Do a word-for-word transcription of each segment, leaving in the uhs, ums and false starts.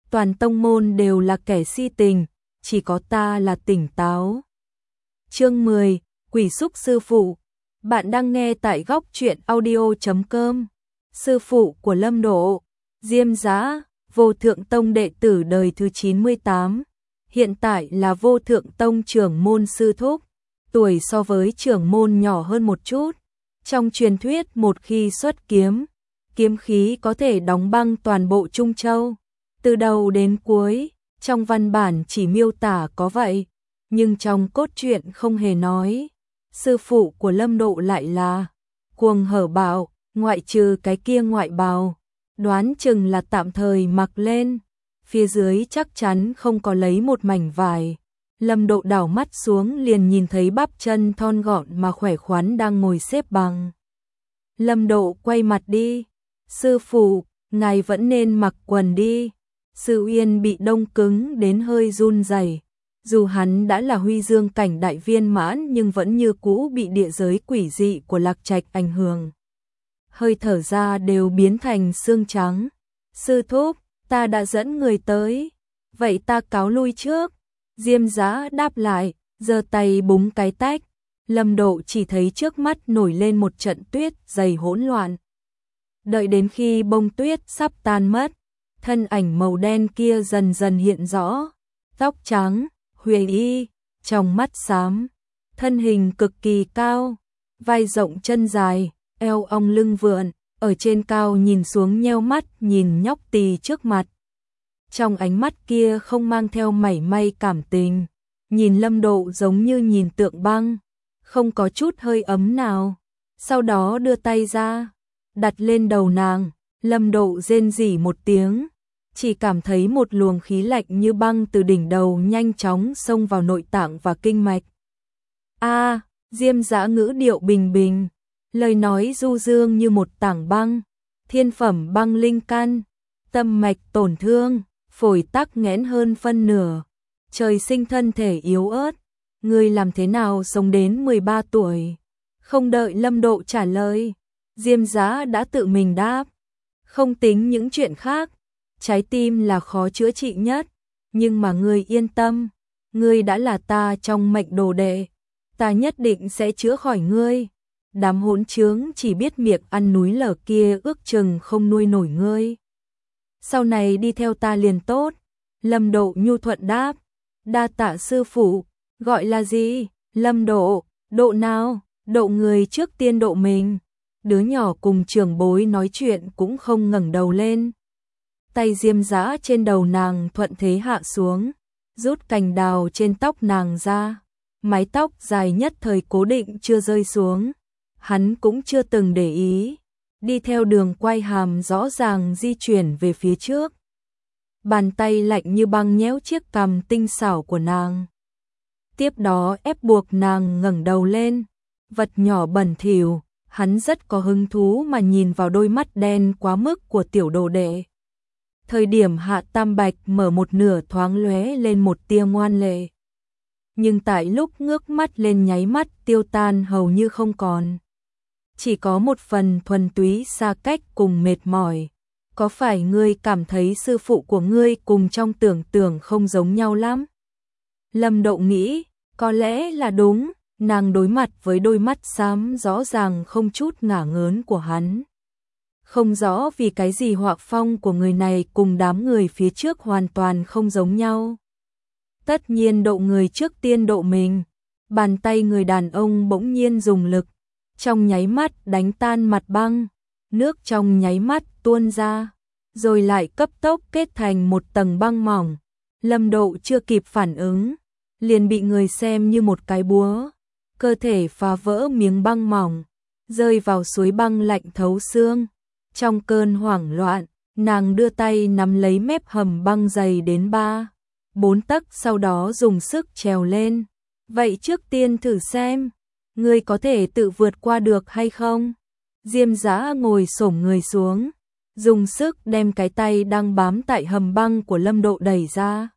toàn tông môn đều là kẻ si tình, chỉ có ta là tỉnh táo. Chương mười, Quỷ xúc sư phụ. Bạn đang nghe tại góc truyện audio chấm com. Sư phụ của Lâm Độ, Diêm Dã, Vô Thượng Tông đệ tử đời thứ chín mươi tám, hiện tại là Vô Thượng Tông trưởng môn sư thúc, tuổi so với trưởng môn nhỏ hơn một chút. Trong truyền thuyết một khi xuất kiếm, kiếm khí có thể đóng băng toàn bộ Trung Châu, từ đầu đến cuối, trong văn bản chỉ miêu tả có vậy, nhưng trong cốt truyện không hề nói. Sư phụ của Lâm Độ lại là Cuồng Hở Bào, ngoại trừ cái kia ngoại bào, đoán chừng là tạm thời mặc lên, phía dưới chắc chắn không có lấy một mảnh vải. Lâm Độ đảo mắt xuống liền nhìn thấy bắp chân thon gọn mà khỏe khoắn đang ngồi xếp bằng. Lâm Độ quay mặt đi, sư phụ, ngài vẫn nên mặc quần đi. Sư Uyên bị đông cứng đến hơi run rẩy. Dù hắn đã là huy dương cảnh đại viên mãn nhưng vẫn như cũ bị địa giới quỷ dị của Lạc Trạch ảnh hưởng. Hơi thở ra đều biến thành xương trắng. Sư thúc, ta đã dẫn người tới, vậy ta cáo lui trước. Diêm Dã đáp lại, giơ tay búng cái tách. Lâm Độ chỉ thấy trước mắt nổi lên một trận tuyết dày hỗn loạn. Đợi đến khi bông tuyết sắp tan mất, thân ảnh màu đen kia dần dần hiện rõ, tóc trắng, huề y, trong mắt xám, thân hình cực kỳ cao, vai rộng chân dài, eo ong lưng vượn, ở trên cao nhìn xuống nheo mắt nhìn nhóc tỳ trước mặt. Trong ánh mắt kia không mang theo mảy may cảm tình, nhìn Lâm Độ giống như nhìn tượng băng, không có chút hơi ấm nào. Sau đó đưa tay ra, đặt lên đầu nàng, Lâm Độ rên rỉ một tiếng, chỉ cảm thấy một luồng khí lạnh như băng từ đỉnh đầu nhanh chóng xông vào nội tạng và kinh mạch. A, à, Diêm Dã ngữ điệu bình bình, lời nói du dương như một tảng băng, thiên phẩm băng linh căn, tâm mạch tổn thương, phổi tắc nghẽn hơn phân nửa, trời sinh thân thể yếu ớt, ngươi làm thế nào sống đến mười ba tuổi? Không đợi Lâm Độ trả lời, Diêm Dã đã tự mình đáp, không tính những chuyện khác, trái tim là khó chữa trị nhất, nhưng mà ngươi yên tâm, ngươi đã là ta trong mệnh đồ đệ, ta nhất định sẽ chữa khỏi ngươi. Đám hỗn trướng chỉ biết miệng ăn núi lở kia ước chừng không nuôi nổi ngươi. Sau này đi theo ta liền tốt. Lâm Độ nhu thuận đáp, đa tạ sư phụ. Gọi là gì? Lâm Độ. Độ nào? Độ người trước tiên độ mình. Đứa nhỏ cùng trưởng bối nói chuyện cũng không ngẩng đầu lên. Tay Diêm Dã trên đầu nàng thuận thế hạ xuống, rút cành đào trên tóc nàng ra, mái tóc dài nhất thời cố định chưa rơi xuống. Hắn cũng chưa từng để ý, đi theo đường quay hàm rõ ràng di chuyển về phía trước. Bàn tay lạnh như băng nhéo chiếc cằm tinh xảo của nàng. Tiếp đó ép buộc nàng ngẩng đầu lên, vật nhỏ bẩn thỉu, hắn rất có hứng thú mà nhìn vào đôi mắt đen quá mức của tiểu đồ đệ. Thời điểm Hạ Tam Bạch mở một nửa thoáng lóe lên một tia ngoan lệ, nhưng tại lúc ngước mắt lên nháy mắt tiêu tan hầu như không còn. Chỉ có một phần thuần túy xa cách cùng mệt mỏi. Có phải ngươi cảm thấy sư phụ của ngươi cùng trong tưởng tượng không giống nhau lắm? Lâm Độ nghĩ, có lẽ là đúng, nàng đối mặt với đôi mắt xám rõ ràng không chút ngả ngớn của hắn. Không rõ vì cái gì họa phong của người này cùng đám người phía trước hoàn toàn không giống nhau. Tất nhiên độ người trước tiên độ mình, bàn tay người đàn ông bỗng nhiên dùng lực, trong nháy mắt đánh tan mặt băng, nước trong nháy mắt tuôn ra, rồi lại cấp tốc kết thành một tầng băng mỏng. Lâm Độ chưa kịp phản ứng, liền bị người xem như một cái búa, cơ thể phá vỡ miếng băng mỏng, rơi vào suối băng lạnh thấu xương. Trong cơn hoảng loạn, nàng đưa tay nắm lấy mép hầm băng dày đến ba, bốn tấc, sau đó dùng sức trèo lên. Vậy trước tiên thử xem, ngươi có thể tự vượt qua được hay không? Diêm Dã ngồi xổm người xuống, dùng sức đem cái tay đang bám tại hầm băng của Lâm Độ đẩy ra.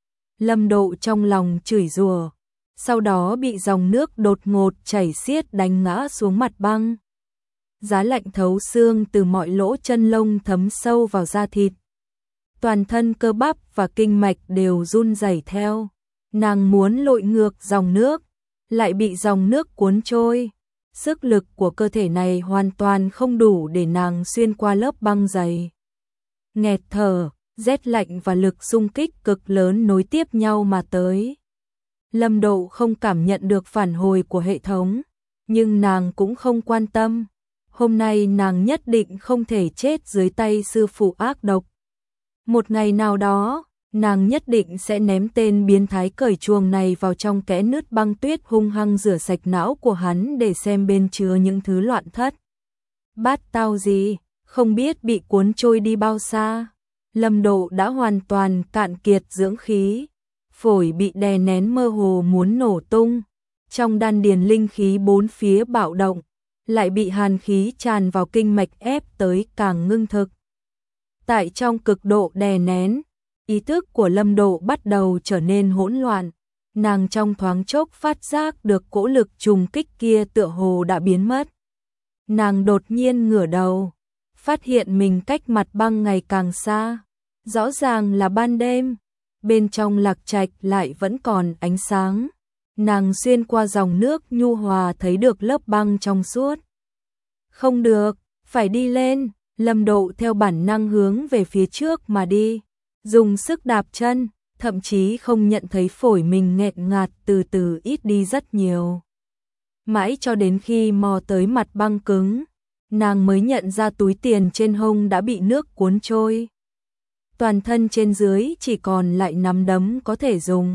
Lâm Độ trong lòng chửi rủa, sau đó bị dòng nước đột ngột chảy xiết đánh ngã xuống mặt băng. Giá lạnh thấu xương từ mọi lỗ chân lông thấm sâu vào da thịt. toàn thân cơ bắp và kinh mạch đều run rẩy theo. Nàng muốn lội ngược dòng nước, lại bị dòng nước cuốn trôi. Sức lực của cơ thể này hoàn toàn không đủ để nàng xuyên qua lớp băng dày. Nghẹt thở, rét lạnh và lực xung kích cực lớn nối tiếp nhau mà tới. Lâm Độ không cảm nhận được phản hồi của hệ thống, nhưng nàng cũng không quan tâm. Hôm nay nàng nhất định không thể chết dưới tay sư phụ ác độc. Một ngày nào đó, nàng nhất định sẽ ném tên biến thái cởi chuồng này vào trong kẽ nứt băng tuyết, hung hăng rửa sạch não của hắn để xem bên chứa những thứ loạn thất. Bát tao gì, không biết bị cuốn trôi đi bao xa. Lâm Độ đã hoàn toàn cạn kiệt dưỡng khí, phổi bị đè nén mơ hồ muốn nổ tung. Trong đan điền linh khí bốn phía bạo động, lại bị hàn khí tràn vào kinh mạch ép tới càng ngưng thực. Tại trong cực độ đè nén, ý thức của Lâm Độ bắt đầu trở nên hỗn loạn. Nàng trong thoáng chốc phát giác được cỗ lực trùng kích kia tựa hồ đã biến mất. Nàng đột nhiên ngửa đầu, phát hiện mình cách mặt băng ngày càng xa. Rõ ràng là ban đêm, bên trong Lạc Trạch lại vẫn còn ánh sáng. Nàng xuyên qua dòng nước nhu hòa thấy được lớp băng trong suốt. Không được, phải đi lên. Lâm Độ theo bản năng hướng về phía trước mà đi, dùng sức đạp chân, thậm chí không nhận thấy phổi mình nghẹn ngạt từ từ ít đi rất nhiều. Mãi cho đến khi mò tới mặt băng cứng, nàng mới nhận ra túi tiền trên hông đã bị nước cuốn trôi. Toàn thân trên dưới chỉ còn lại nắm đấm có thể dùng.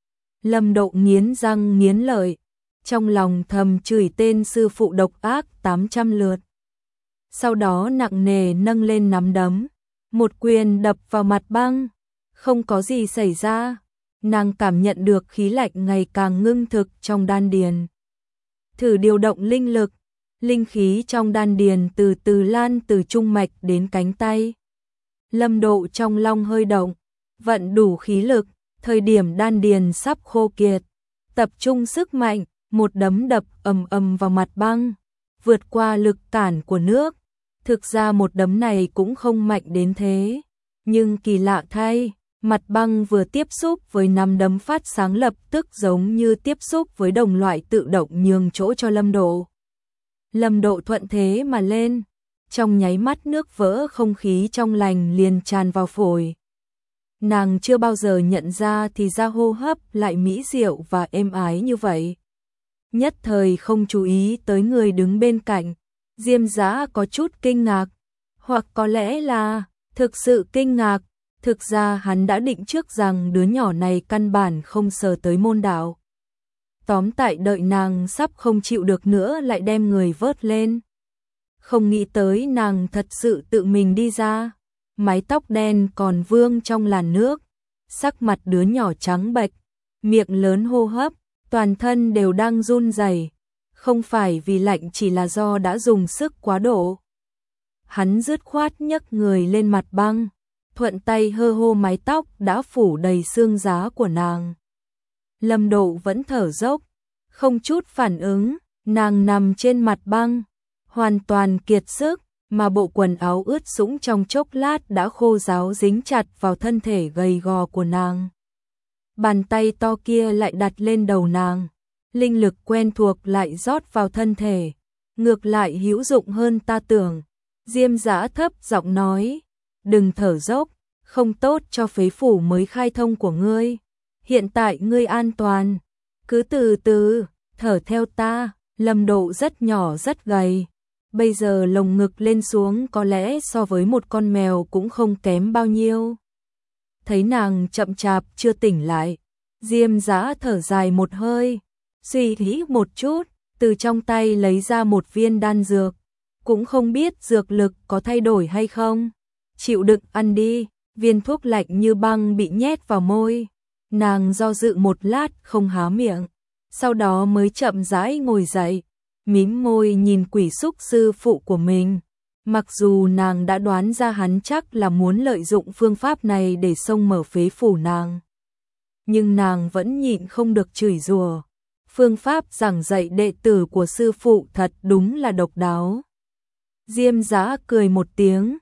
Lâm Độ nghiến răng nghiến lợi, trong lòng thầm chửi tên sư phụ độc ác tám trăm lượt. Sau đó nặng nề nâng lên nắm đấm, một quyền đập vào mặt băng. Không có gì xảy ra, nàng cảm nhận được khí lạnh ngày càng ngưng thực trong đan điền. Thử điều động linh lực, linh khí trong đan điền từ từ lan từ trung mạch đến cánh tay. Lâm Độ trong lòng hơi động, vận đủ khí lực, thời điểm đan điền sắp khô kiệt, tập trung sức mạnh, một đấm đập ầm ầm vào mặt băng, vượt qua lực cản của nước. Thực ra một đấm này cũng không mạnh đến thế, nhưng kỳ lạ thay, mặt băng vừa tiếp xúc với nắm đấm phát sáng lập tức giống như tiếp xúc với đồng loại tự động nhường chỗ cho Lâm Độ. Lâm Độ thuận thế mà lên, trong nháy mắt nước vỡ, không khí trong lành liền tràn vào phổi. Nàng chưa bao giờ nhận ra thì ra hô hấp lại mỹ diệu và êm ái như vậy. Nhất thời không chú ý tới người đứng bên cạnh, Diêm Dã có chút kinh ngạc, hoặc có lẽ là thực sự kinh ngạc. Thực ra hắn đã định trước rằng đứa nhỏ này căn bản không sờ tới môn đạo. Tóm tại đợi nàng sắp không chịu được nữa lại đem người vớt lên. Không nghĩ tới nàng thật sự tự mình đi ra, mái tóc đen còn vương trong làn nước, sắc mặt đứa nhỏ trắng bệch, miệng lớn hô hấp, toàn thân đều đang run rẩy. Không phải vì lạnh, chỉ là do đã dùng sức quá độ. Hắn dứt khoát nhấc người lên mặt băng, thuận tay hơ hô mái tóc đã phủ đầy xương giá của nàng. Lâm Độ vẫn thở dốc, không chút phản ứng, nàng nằm trên mặt băng, hoàn toàn kiệt sức, mà bộ quần áo ướt sũng trong chốc lát đã khô ráo dính chặt vào thân thể gầy gò của nàng. Bàn tay to kia lại đặt lên đầu nàng, linh lực quen thuộc lại rót vào thân thể, ngược lại hữu dụng hơn ta tưởng. Diêm Dã thấp giọng nói, đừng thở dốc, không tốt cho phế phủ mới khai thông của ngươi. Hiện tại ngươi an toàn, cứ từ từ, thở theo ta. Lâm Độ rất nhỏ rất gầy, bây giờ lồng ngực lên xuống có lẽ so với một con mèo cũng không kém bao nhiêu. Thấy nàng chậm chạp chưa tỉnh lại, Diêm Dã thở dài một hơi, suy nghĩ một chút, từ trong tay lấy ra một viên đan dược, cũng không biết dược lực có thay đổi hay không. Chịu đựng ăn đi. Viên thuốc lạnh như băng bị nhét vào môi, nàng do dự một lát không há miệng, sau đó mới chậm rãi ngồi dậy, mím môi nhìn Quỷ Xúc sư phụ của mình. Mặc dù nàng đã đoán ra hắn chắc là muốn lợi dụng phương pháp này để xông mở phế phủ nàng, nhưng nàng vẫn nhịn không được chửi rủa. Phương pháp giảng dạy đệ tử của sư phụ thật đúng là độc đáo. Diêm Dã cười một tiếng,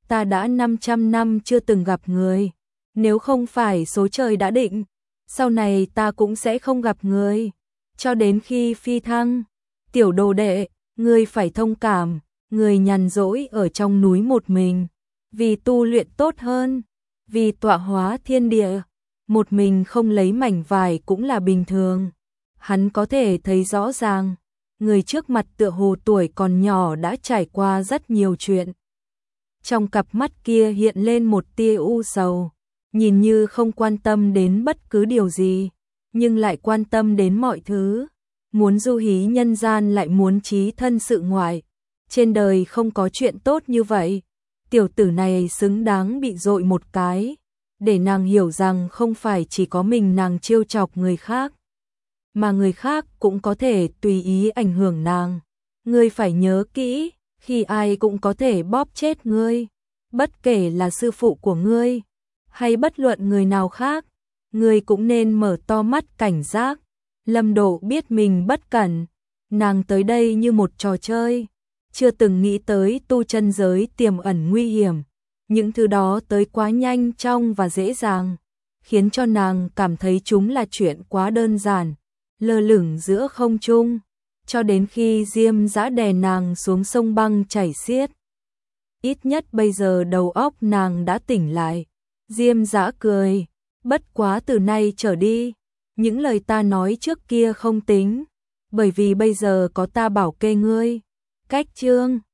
ta đã năm trăm năm chưa từng gặp người, nếu không phải số trời đã định, sau này ta cũng sẽ không gặp người, cho đến khi phi thăng. Tiểu đồ đệ, ngươi phải thông cảm, người nhàn rỗi ở trong núi một mình, vì tu luyện tốt hơn, vì tọa hóa thiên địa, một mình không lấy mảnh vải cũng là bình thường. Hắn có thể thấy rõ ràng, người trước mặt tựa hồ tuổi còn nhỏ đã trải qua rất nhiều chuyện. Trong cặp mắt kia hiện lên một tia u sầu, nhìn như không quan tâm đến bất cứ điều gì, nhưng lại quan tâm đến mọi thứ. Muốn du hí nhân gian lại muốn chí thân sự ngoại. Trên đời không có chuyện tốt như vậy. Tiểu tử này xứng đáng bị dội một cái, để nàng hiểu rằng không phải chỉ có mình nàng trêu chọc người khác, mà người khác cũng có thể tùy ý ảnh hưởng nàng. Ngươi phải nhớ kỹ, khi ai cũng có thể bóp chết ngươi, bất kể là sư phụ của ngươi, hay bất luận người nào khác, ngươi cũng nên mở to mắt cảnh giác. Lâm Độ biết mình bất cẩn, nàng tới đây như một trò chơi, chưa từng nghĩ tới tu chân giới tiềm ẩn nguy hiểm. Những thứ đó tới quá nhanh chóng và dễ dàng, khiến cho nàng cảm thấy chúng là chuyện quá đơn giản, lơ lửng giữa không trung, cho đến khi Diêm Dã đè nàng xuống sông băng chảy xiết. Ít nhất bây giờ đầu óc nàng đã tỉnh lại. Diêm Dã cười, bất quá từ nay trở đi, những lời ta nói trước kia không tính, bởi vì bây giờ có ta bảo kê ngươi. Cách chương